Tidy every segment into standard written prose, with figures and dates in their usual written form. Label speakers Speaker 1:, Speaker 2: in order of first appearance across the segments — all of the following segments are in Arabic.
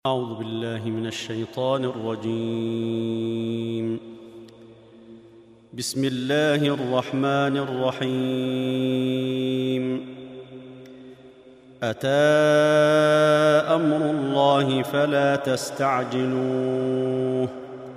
Speaker 1: أعوذ بالله من الشيطان الرجيم. بسم الله الرحمن الرحيم. أتى أمر الله فلا تستعجلوه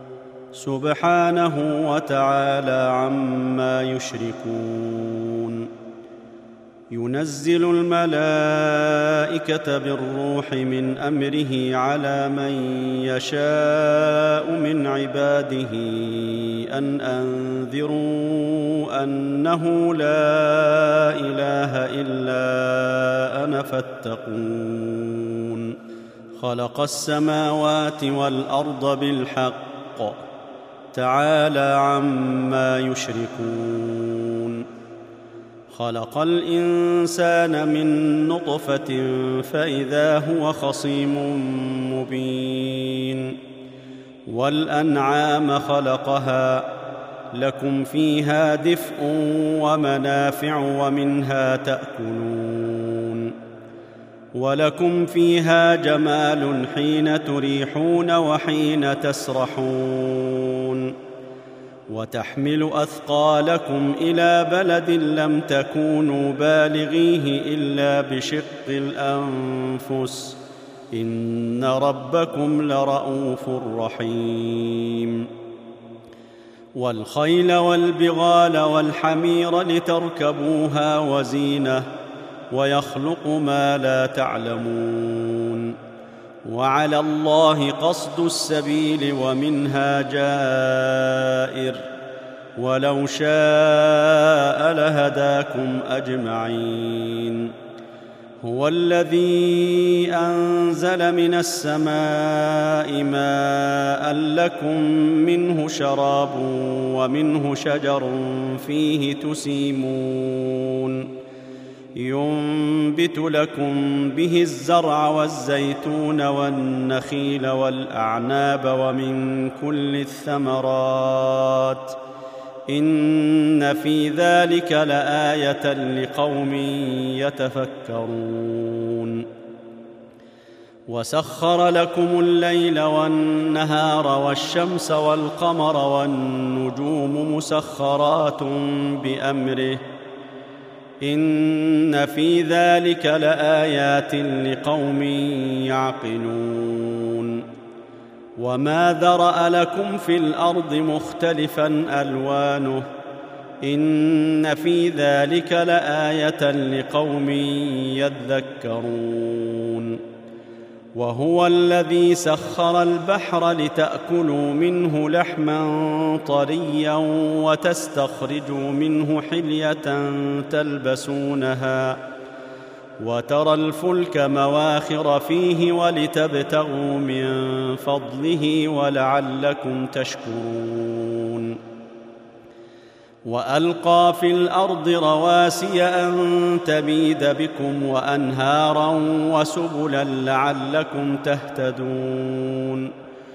Speaker 1: سبحانه وتعالى عما يشركون. ينزل الملائكة بالروح من أمره على من يشاء من عباده أن أنذروا أنه لا إله إلا أنا فاتقون. خلق السماوات والأرض بالحق تعالى عما يشركون. خلق الإنسان من نطفة فإذا هو خصيم مبين. والأنعام خلقها لكم فيها دفء ومنافع ومنها تأكلون. ولكم فيها جمال حين تريحون وحين تسرحون. وتحمل أثقالكم إلى بلد لم تكونوا بالغيه إلا بشق الأنفس إن ربكم لرءوف رحيم. والخيل والبغال والحمير لتركبوها وزينة ويخلق ما لا تعلمون. وعلى الله قصد السبيل ومنها جائر ولو شاء لهداكم أجمعين. هو الذي أنزل من السماء ماء لكم منه شراب ومنه شجر فيه تسيمون. ينبت لكم به الزرع والزيتون والنخيل والأعناب ومن كل الثمرات إن في ذلك لآية لقوم يتفكرون. وسخر لكم الليل والنهار والشمس والقمر والنجوم مسخرات بأمره إن في ذلك لآيات لقوم يعقلون. وما ذرأ لكم في الأرض مختلفا ألوانه إن في ذلك لآية لقوم يذكرون. وهو الذي سخر البحر لتأكلوا منه لحما طريا وتستخرجوا منه حلية تلبسونها وترى الفلك مواخر فيه ولتبتغوا من فضله ولعلكم تشكرون. وألقى في الأرض رواسي أن تميد بكم وأنهارا وسبلا لعلكم تهتدون.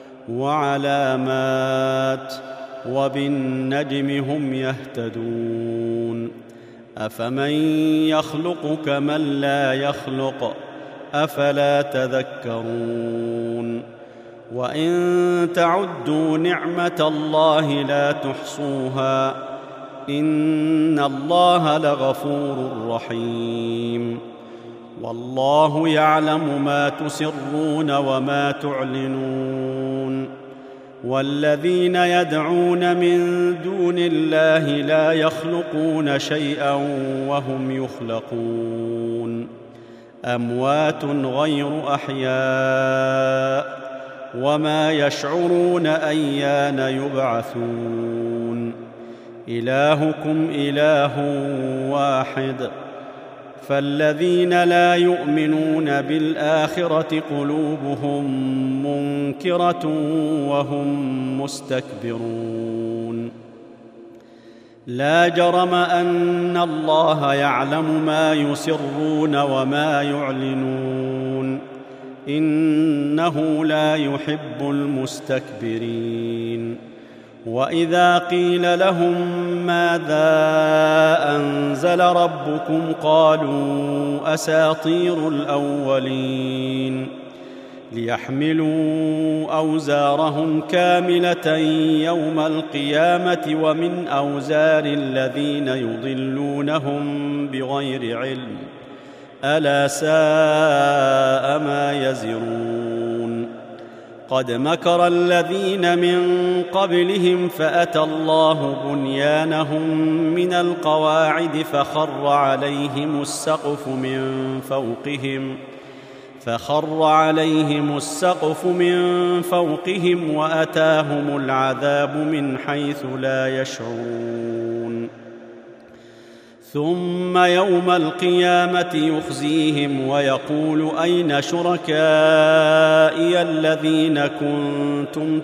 Speaker 1: وعلامات وبالنجم هم يهتدون. أفمن يخلق كمن لا يخلق أفلا تذكرون. وإن تعدوا نعمة الله لا تحصوها إن الله لغفور رحيم. والله يعلم ما تسرون وما تعلنون. والذين يدعون من دون الله لا يخلقون شيئا وهم يخلقون. أموات غير أحياء وما يشعرون أيان يبعثون. إلهكم إله واحد فالذين لا يؤمنون بالآخرة قلوبهم منكرة وهم مستكبرون. لا جرم أن الله يعلم ما يسرون وما يعلنون إنه لا يحب المستكبرين. وإذا قيل لهم ماذا أنزل ربكم قالوا أساطير الأولين ليحملوا أوزارهم كاملة يوم القيامة ومن أوزار الذين يضلونهم بغير علم ألا ساء ما يزرون قد مكر الذين من قبلهم فأتى الله بنيانهم من القواعد فخر عليهم السقف من فوقهم وأتاهم العذاب من حيث لا يشعرون ثم يوم القيامة يخزيهم ويقول أين شركائي الذين كنتم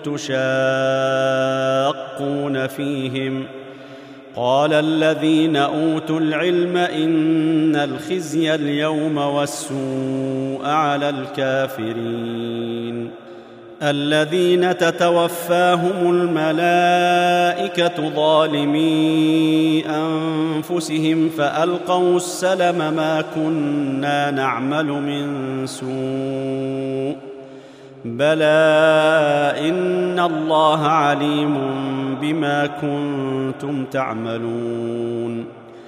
Speaker 1: تشاقون فيهم قال الذين أوتوا العلم إن الخزي اليوم والسوء على الكافرين الذين تتوفاهم الملائكة ظالمي أنفسهم فألقوا السلم ما كنا نعمل من سوء بلى إن الله عليم بما كنتم تعملون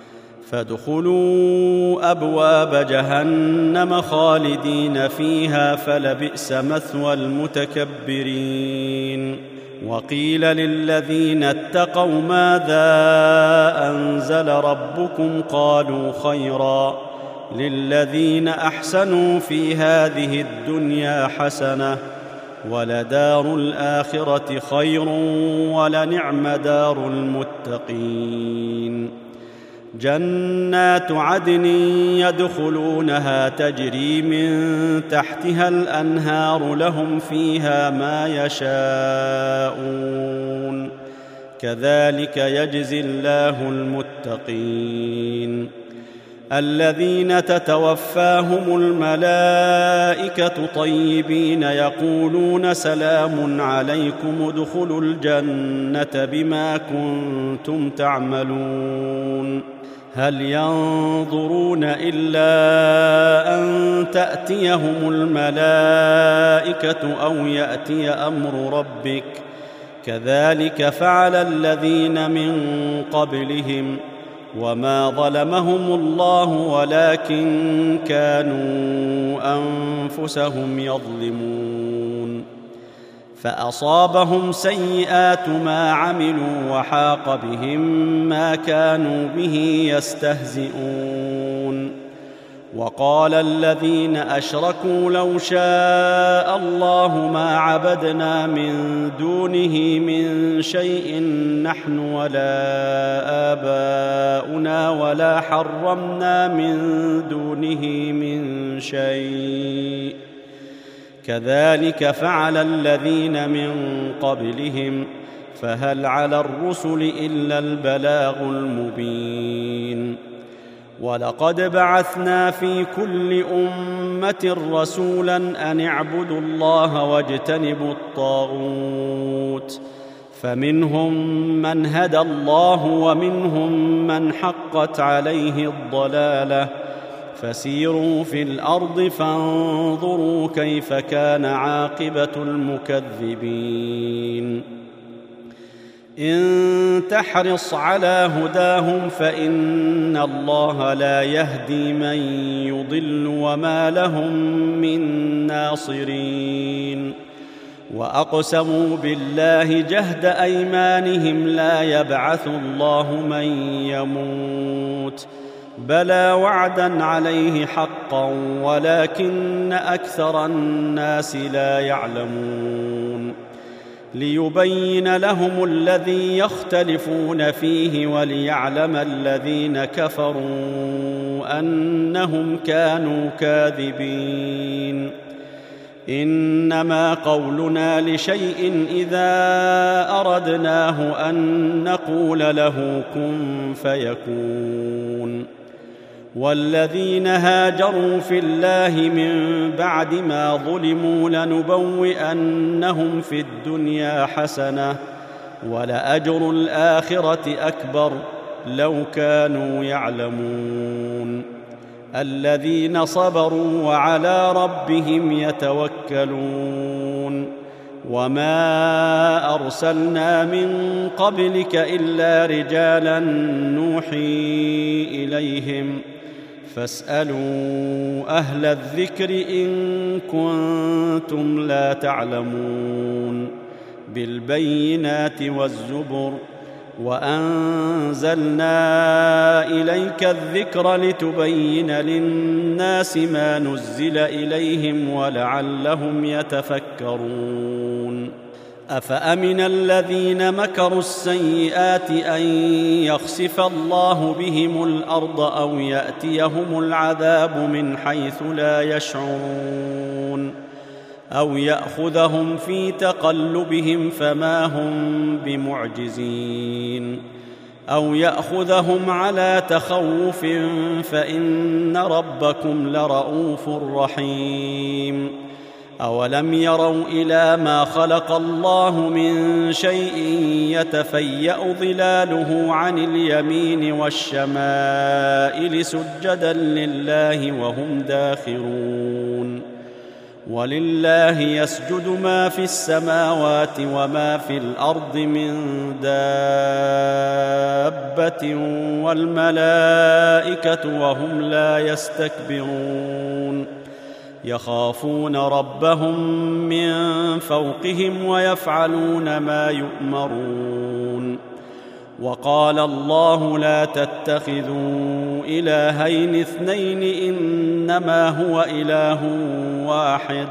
Speaker 1: فادخلوا أبواب جهنم خالدين فيها فلبئس مثوى المتكبرين وقيل للذين اتقوا ماذا أنزل ربكم قالوا خيرا للذين أحسنوا في هذه الدنيا حسنة ولدار الآخرة خير ولنعم دار المتقين جنات عدن يدخلونها تجري من تحتها الأنهار لهم فيها ما يشاءون كذلك يجزي الله المتقين الذين تتوفاهم الملائكة طيبين يقولون سلام عليكم ادخلوا الجنة بما كنتم تعملون هل ينظرون إلا أن تأتيهم الملائكة أو يأتي أمر ربك كذلك فعل الذين من قبلهم وما ظلمهم الله ولكن كانوا أنفسهم يظلمون فأصابهم سيئات ما عملوا وحاق بهم ما كانوا به يستهزئون وقال الذين أشركوا لو شاء الله ما عبدنا من دونه من شيء نحن ولا آباؤنا ولا حرمنا من دونه من شيء كذلك فعل الذين من قبلهم فهل على الرسل إلا البلاغ المبين ولقد بعثنا في كل أمة رسولا أن اعبدوا الله واجتنبوا الطاغوت فمنهم من هدى الله ومنهم من حقت عليه الضلالة فسيروا في الأرض فانظروا كيف كان عاقبة المكذبين إن تحرص على هداهم فإن الله لا يهدي من يضل وما لهم من ناصرين وأقسموا بالله جهد أيمانهم لا يبعث الله من يموت بلى وعدا عليه حقا ولكن أكثر الناس لا يعلمون ليبين لهم الذي يختلفون فيه وليعلم الذين كفروا أنهم كانوا كاذبين إنما قولنا لشيء إذا أردناه أن نقول له كن فيكون والذين هاجروا في الله من بعد ما ظلموا لنبوئنهم في الدنيا حسنة ولأجر الآخرة أكبر لو كانوا يعلمون الذين صبروا وعلى ربهم يتوكلون. وما أرسلنا من قبلك إلا رجالا نوحي إليهم فاسألوا أهل الذكر إن كنتم لا تعلمون. بالبينات والزبر وأنزلنا إليك الذكر لتبين للناس ما نزل إليهم ولعلهم يتفكرون. أفأمن الذين مكروا السيئات أن يخسف الله بهم الأرض أو يأتيهم العذاب من حيث لا يشعرون أو يأخذهم في تقلبهم فما هم بمعجزين أو يأخذهم على تخوف فإن ربكم لرءوف رحيم. أولم يروا إلى ما خلق الله من شيء يتفيأ ظلاله عن اليمين والشمائل سجدا لله وهم داخرون. ولله يسجد ما في السماوات وما في الأرض من دابة والملائكة وهم لا يستكبرون يخافون ربهم من فوقهم ويفعلون ما يؤمرون. وقال الله لا تتخذوا إلهين اثنين إنما هو إله واحد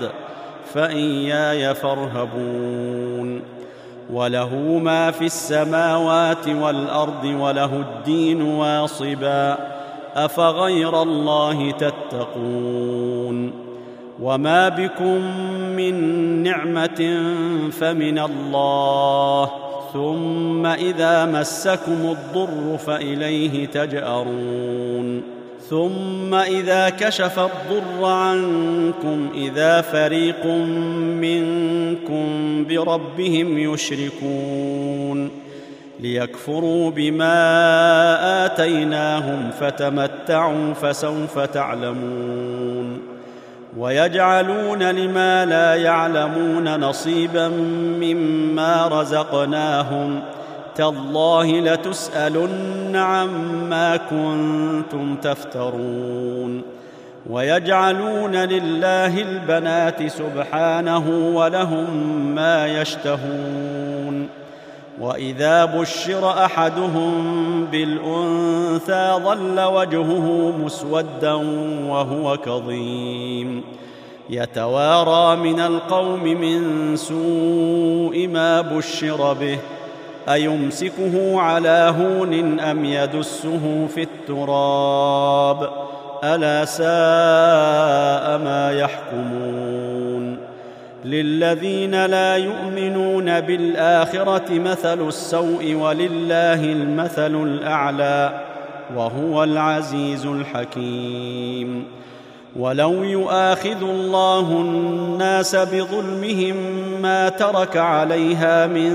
Speaker 1: فإياي فارهبون. وله ما في السماوات والأرض وله الدين واصبا أفغير الله تتقون. وما بكم من نعمة فمن الله ثم إذا مسكم الضر فإليه تجأرون. ثم إذا كشف الضر عنكم إذا فريق منكم بربهم يشركون ليكفروا بما آتيناهم فتمتعوا فسوف تعلمون. ويجعلون لما لا يعلمون نصيبا مما رزقناهم تالله لتسألن عما كنتم تفترون. ويجعلون لله البنات سبحانه ولهم ما يشتهون. وإذا بشر أحدهم بالأنثى ظل وجهه مسودا وهو كظيم يتوارى من القوم من سوء ما بشر به أيمسكه على هون أم يدسه في التراب ألا ساء ما يحكمون. للذين لا يؤمنون بالآخرة مثل السوء ولله المثل الأعلى وهو العزيز الحكيم. ولو يؤاخذ الله الناس بظلمهم ما ترك عليها من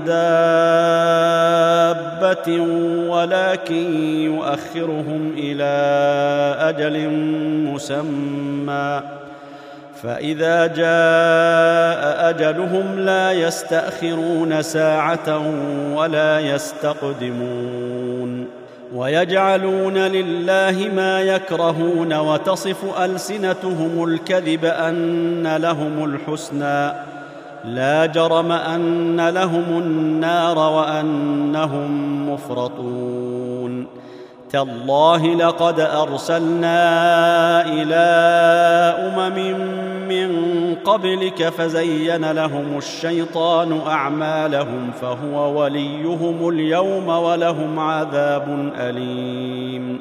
Speaker 1: دابة ولكن يؤخرهم إلى أجل مسمى فإذا جاء أجلهم لا يستأخرون ساعة ولا يستقدمون. ويجعلون لله ما يكرهون وتصف ألسنتهم الكذب أن لهم الحسنى لا جرم أن لهم النار وأنهم مفرطون. تالله لقد أرسلنا إلى من قبلك فزين لهم الشيطان أعمالهم فهو وليهم اليوم ولهم عذاب أليم.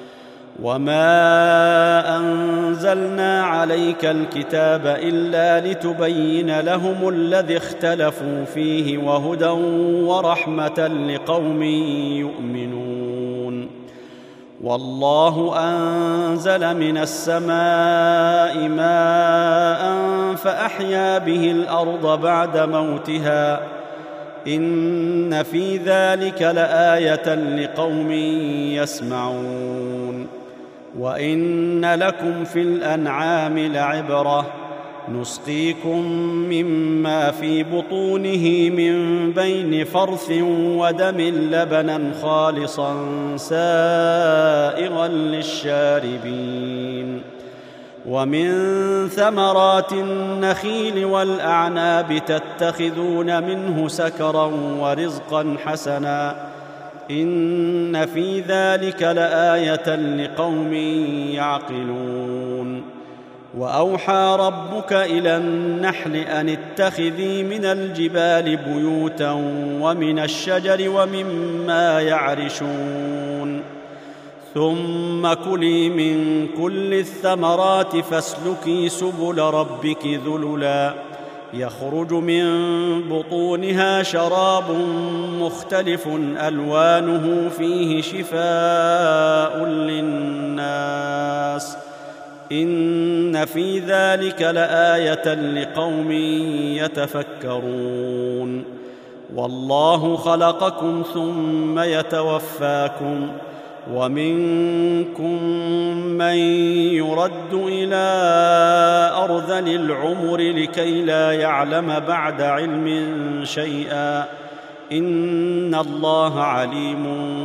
Speaker 1: وما أنزلنا عليك الكتاب إلا لتبين لهم الذي اختلفوا فيه وهدى ورحمة لقوم يؤمنون. والله أنزل من السماء ماء فأحيا به الأرض بعد موتها إن في ذلك لآية لقوم يسمعون. وإن لكم في الأنعام لعبرة نسقيكم مما في بطونه من بين فرث ودم لبنا خالصا سائغا للشاربين ومن ثمرات النخيل والأعناب تتخذون منه سكرا ورزقا حسنا إن في ذلك لآية لقوم يعقلون وأوحى ربك إلى النحل أن اتخذي من الجبال بيوتا ومن الشجر ومما يعرشون ثم كلي من كل الثمرات فاسلكي سبل ربك ذللا يخرج من بطونها شراب مختلف ألوانه فيه شفاء للناس إن في ذلك لآية لقوم يتفكرون والله خلقكم ثم يتوفاكم ومنكم من يرد إلى أرذل العمر لكي لا يعلم بعد علم شيئا إن الله عليم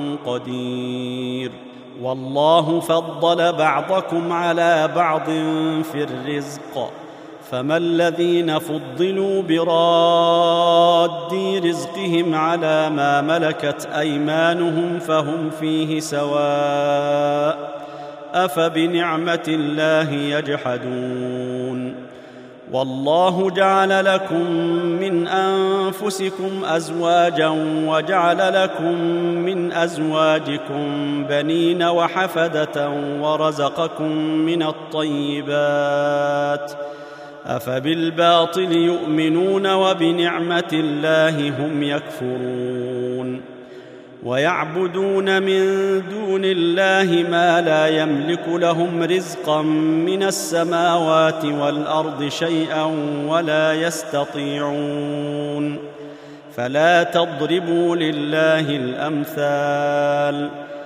Speaker 1: قدير والله فضل بعضكم على بعض في الرزق فما الذين فضلوا براد رزقهم على ما ملكت أيمانهم فهم فيه سواء أفبنعمة الله يجحدون والله جعل لكم من أنفسكم أزواجا وجعل لكم من أزواجكم بنين وحفدة ورزقكم من الطيبات أفبالباطل يؤمنون وبنعمة الله هم يكفرون ويعبدون من دون الله ما لا يملك لهم رزقا من السماوات والأرض شيئا ولا يستطيعون فلا تضربوا لله الأمثال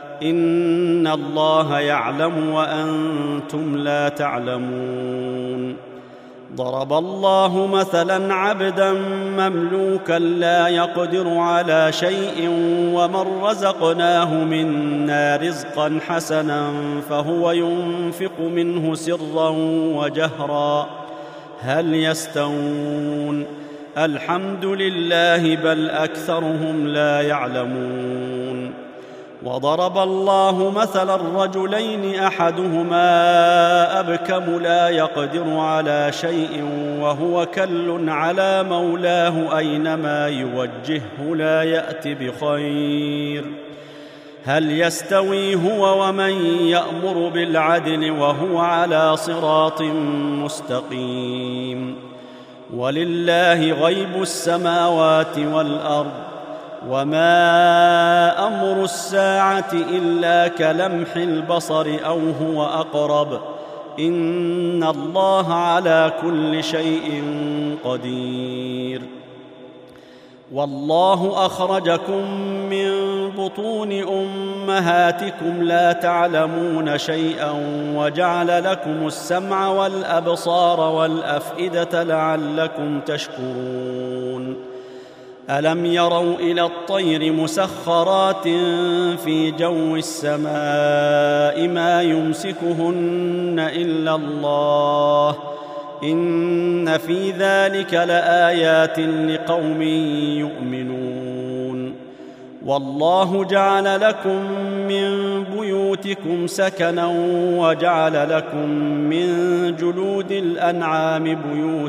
Speaker 1: إن الله يعلم وأنتم لا تعلمون ضرب الله مثلا عبدا مملوكا لا يقدر على شيء ومن رزقناه منا رزقا حسنا فهو ينفق منه سرا وجهرا هل يستوون الحمد لله بل أكثرهم لا يعلمون وضرب الله مثلا رجلين أحدهما أبكم لا يقدر على شيء وهو كل على مولاه أينما يوجهه لا يأت بخير هل يستوي هو ومن يأمر بالعدل وهو على صراط مستقيم ولله غيب السماوات والأرض وما أمر الساعة إلا كلمح البصر أو هو أقرب إن الله على كل شيء قدير والله أخرجكم من بطون أمهاتكم لا تعلمون شيئا وجعل لكم السمع والأبصار والأفئدة لعلكم تشكرون ألم يروا إلى الطير مسخرات في جو السماء ما يمسكهن إلا الله إن في ذلك لآيات لقوم يؤمنون والله جعل لكم من بيوتكم سكنا وجعل لكم من جلود الأنعام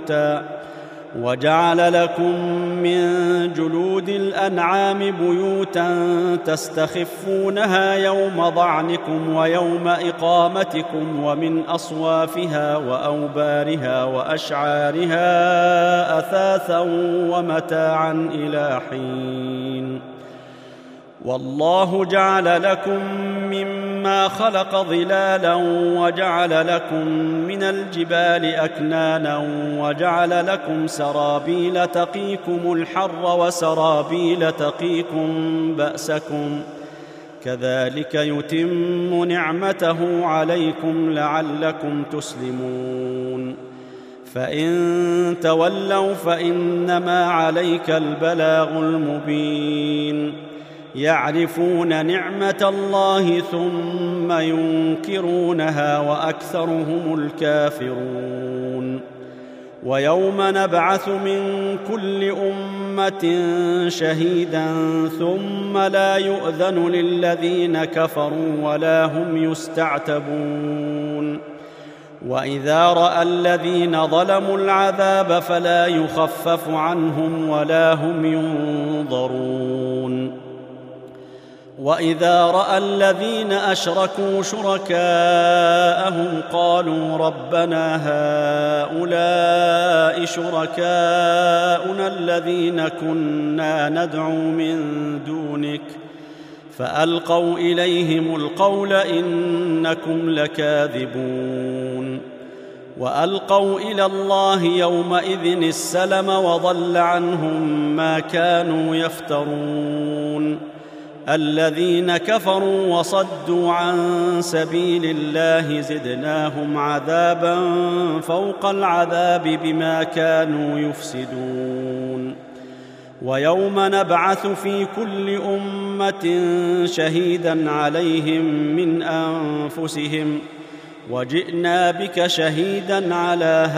Speaker 1: بيوتا تستخفونها يوم ضعنكم ويوم إقامتكم ومن أصوافها وأوبارها وأشعارها أثاثا ومتاعا إلى حين والله جعل لكم مما خلق ظلالا وجعل لكم من الجبال أكنانا وجعل لكم سرابيل تقيكم الحر وسرابيل تقيكم بأسكم كذلك يتم نعمته عليكم لعلكم تسلمون فإن تولوا فإنما عليك البلاغ المبين يعرفون نعمة الله ثم ينكرونها وأكثرهم الكافرون ويوم نبعث من كل أمة شهيدا ثم لا يؤذن للذين كفروا ولا هم يستعتبون وإذا رأى الذين ظلموا العذاب فلا يخفف عنهم ولا هم ينظرون وإذا رأى الذين أشركوا شركاءهم قالوا ربنا هؤلاء شركاؤنا الذين كنا ندعو من دونك فألقوا إليهم القول إنكم لكاذبون وألقوا إلى الله يومئذ السلم وضل عنهم ما كانوا يفترون الذين كفروا وصدوا عن سبيل الله زدناهم عذابا فوق العذاب بما كانوا يفسدون ويوم نبعث في كل أمة شهيدا عليهم من أنفسهم وجئنا بك شهيدا على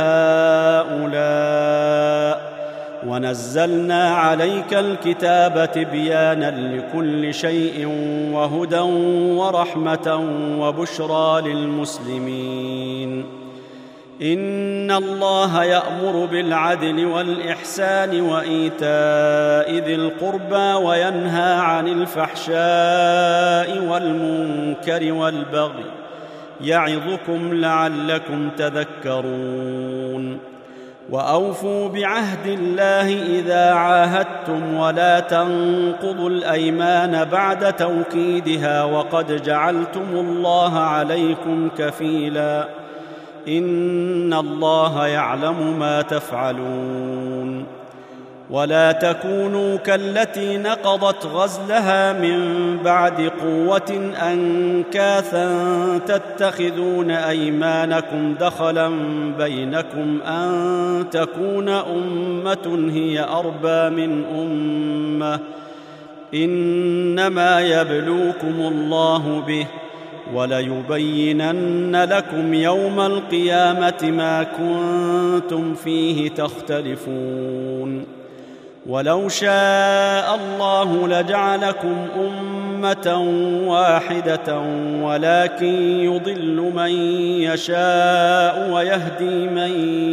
Speaker 1: هؤلاء ونزلنا عليك الكتاب تبيانا لكل شيء وهدى ورحمة وبشرى للمسلمين إن الله يأمر بالعدل والإحسان وإيتاء ذي القربى وينهى عن الفحشاء والمنكر والبغي يعظكم لعلكم تذكرون وأوفوا بعهد الله إذا عاهدتم ولا تنقضوا الأيمان بعد توكيدها وقد جعلتم الله عليكم كفيلا إن الله يعلم ما تفعلون ولا تكونوا كالتي نقضت غزلها من بعد قوة أنكاثا تتخذون أيمانكم دخلا بينكم أن تكون أمة هي أربى من أمة إنما يبلوكم الله به وليبينن لكم يوم القيامة ما كنتم فيه تختلفون ولو شاء الله لجعلكم أمة واحدة ولكن يضل من يشاء ويهدي من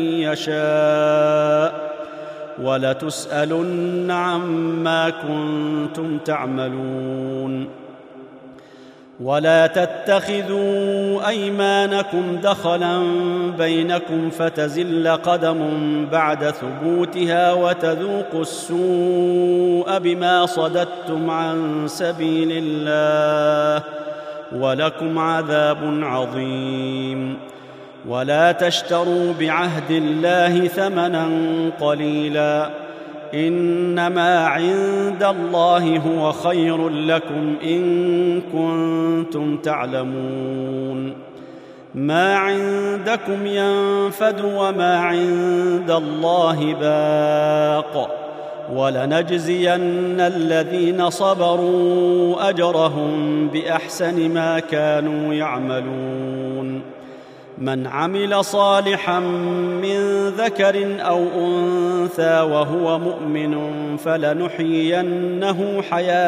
Speaker 1: يشاء ولتسألن عما كنتم تعملون ولا تتخذوا أيمانكم دخلا بينكم فتزل قدم بعد ثبوتها وتذوقوا السوء بما صددتم عن سبيل الله ولكم عذاب عظيم ولا تشتروا بعهد الله ثمنا قليلا إنما عند الله هو خير لكم إن كنتم تعلمون ما عندكم ينفد وما عند الله باق ولنجزين الذين صبروا أجرهم بأحسن ما كانوا يعملون من عمل صالحا من ذكر أو أنثى وهو مؤمن فلنحيينه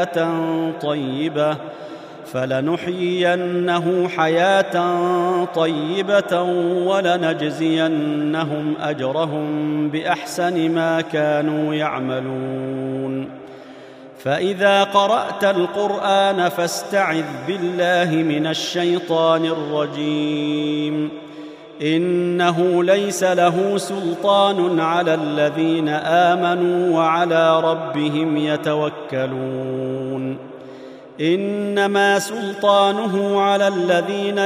Speaker 1: حياة طيبة ولنجزينهم أجرهم بأحسن ما كانوا يعملون فإذا قرأت القرآن فاستعذ بالله من الشيطان الرجيم إنه ليس له سلطان على الذين آمنوا وعلى ربهم يتوكلون إنما سلطانه على الذين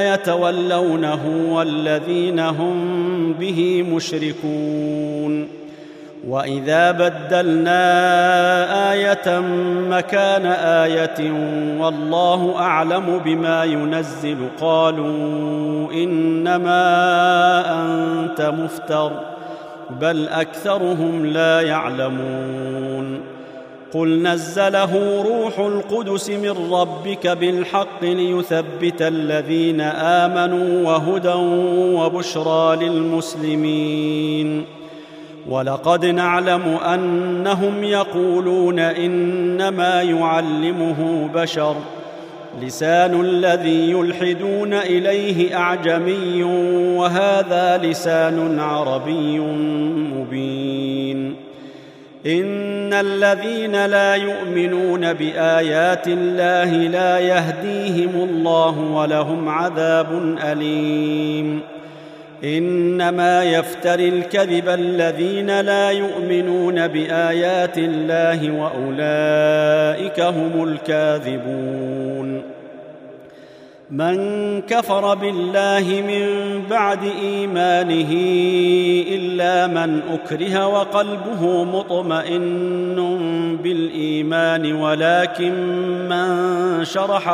Speaker 1: يتولونه والذين هم به مشركون وإذا بدلنا آية مكان آية والله أعلم بما ينزل قالوا إنما أنت مفتر بل أكثرهم لا يعلمون قل نزله روح القدس من ربك بالحق ليثبت الذين آمنوا وهدى وبشرى للمسلمين ولقد نعلم أنهم يقولون إنما يعلمه بشر لسان الذي يلحدون إليه أعجمي وهذا لسان عربي مبين إن الذين لا يؤمنون بآيات الله لا يهديهم الله ولهم عذاب أليم إنما يفتري الكذب الذين لا يؤمنون بآيات الله وأولئك هم الكاذبون من كفر بالله من بعد إيمانه إلا من أكره وقلبه مطمئن بالإيمان ولكن من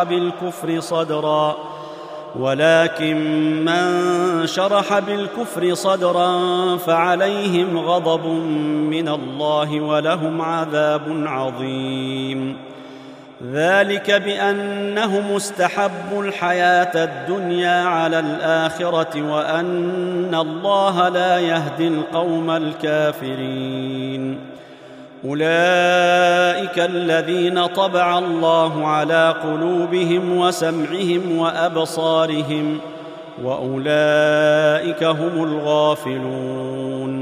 Speaker 1: شرح بالكفر صدرا فعليهم غضب من الله ولهم عذاب عظيم ذلك بأنهم استحبوا الحياة الدنيا على الآخرة وأن الله لا يهدي القوم الكافرين أولئك الذين طبع الله على قلوبهم وسمعهم وأبصارهم وأولئك هم الغافلون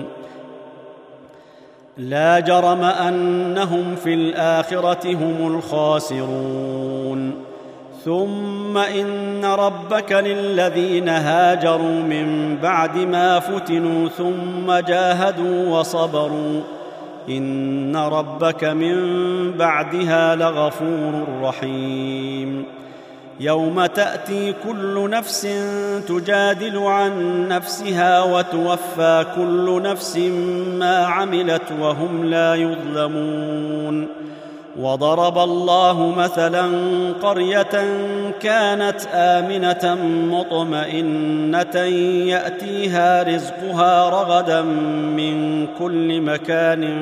Speaker 1: لا جرم أنهم في الآخرة هم الخاسرون ثم إن ربك للذين هاجروا من بعد ما فتنوا ثم جاهدوا وصبروا إن ربك من بعدها لغفور رحيم يوم تأتي كل نفس تجادل عن نفسها وتوفى كل نفس ما عملت وهم لا يظلمون وضرب الله مثلا قرية كانت آمنة مطمئنة يأتيها رزقها رغدا من كل مكان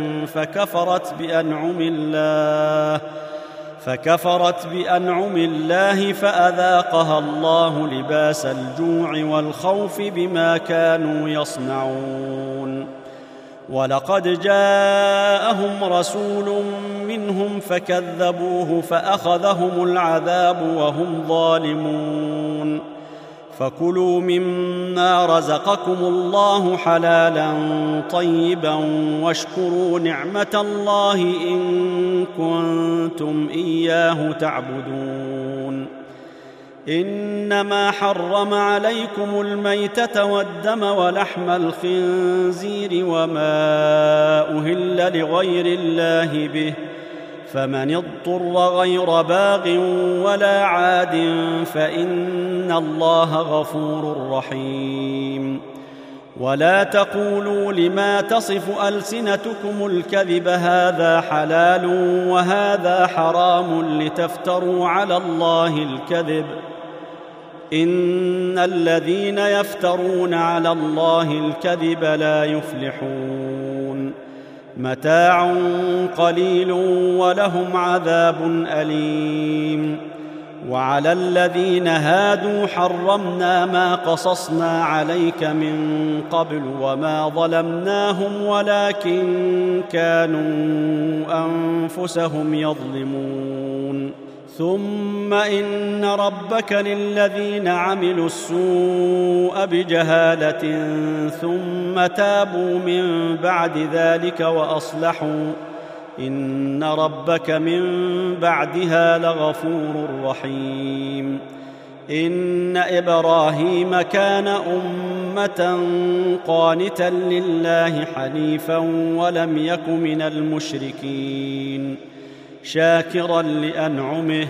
Speaker 1: فكفرت بأنعم الله فأذاقها الله لباس الجوع والخوف بما كانوا يصنعون ولقد جاءهم رسول منهم فكذبوه فأخذهم العذاب وهم ظالمون فكلوا مما رزقكم الله حلالا طيبا واشكروا نعمة الله إن كنتم إياه تعبدون إنما حرم عليكم الميتة والدم ولحم الخنزير وما أهل لغير الله به فمن اضطر غير باغ ولا عاد فإن الله غفور رحيم ولا تقولوا لما تصف ألسنتكم الكذب هذا حلال وهذا حرام لتفتروا على الله الكذب إن الذين يفترون على الله الكذب لا يفلحون متاع قليل ولهم عذاب أليم وعلى الذين هادوا حرمنا ما قصصنا عليك من قبل وما ظلمناهم ولكن كانوا أنفسهم يظلمون ثم إن ربك للذين عملوا السوء بجهالة ثم تابوا من بعد ذلك وأصلحوا إن ربك من بعدها لغفور رحيم إن إبراهيم كان أمة قانتا لله حنيفا ولم يك من المشركين شاكرا لأنعمه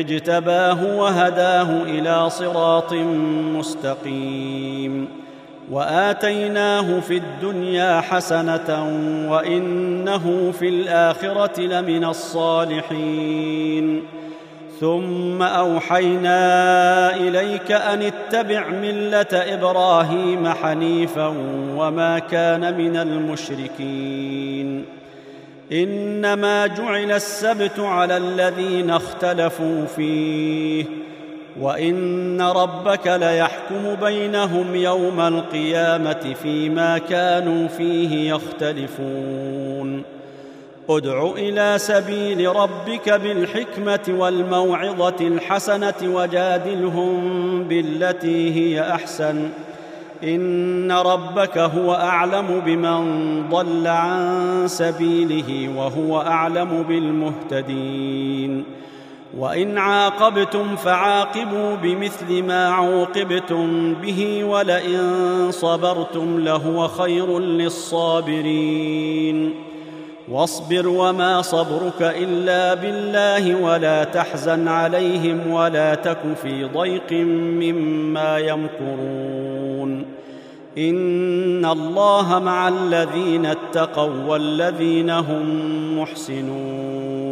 Speaker 1: اجتباه وهداه إلى صراط مستقيم وآتيناه في الدنيا حسنة وإنه في الآخرة لمن الصالحين ثم أوحينا إليك أن اتبع ملة إبراهيم حنيفا وما كان من المشركين إنما جعل السبت على الذين اختلفوا فيه وإن ربك ليحكم بينهم يوم القيامة فيما كانوا فيه يختلفون ادع إلى سبيل ربك بالحكمة والموعظة الحسنة وجادلهم بالتي هي أحسن إن ربك هو أعلم بمن ضل عن سبيله وهو أعلم بالمهتدين وإن عاقبتم فعاقبوا بمثل ما عوقبتم به ولئن صبرتم لهو خير للصابرين واصبر وما صبرك إلا بالله ولا تحزن عليهم ولا تك في ضيق مما يمكرون إن الله مع الذين اتقوا والذين هم محسنون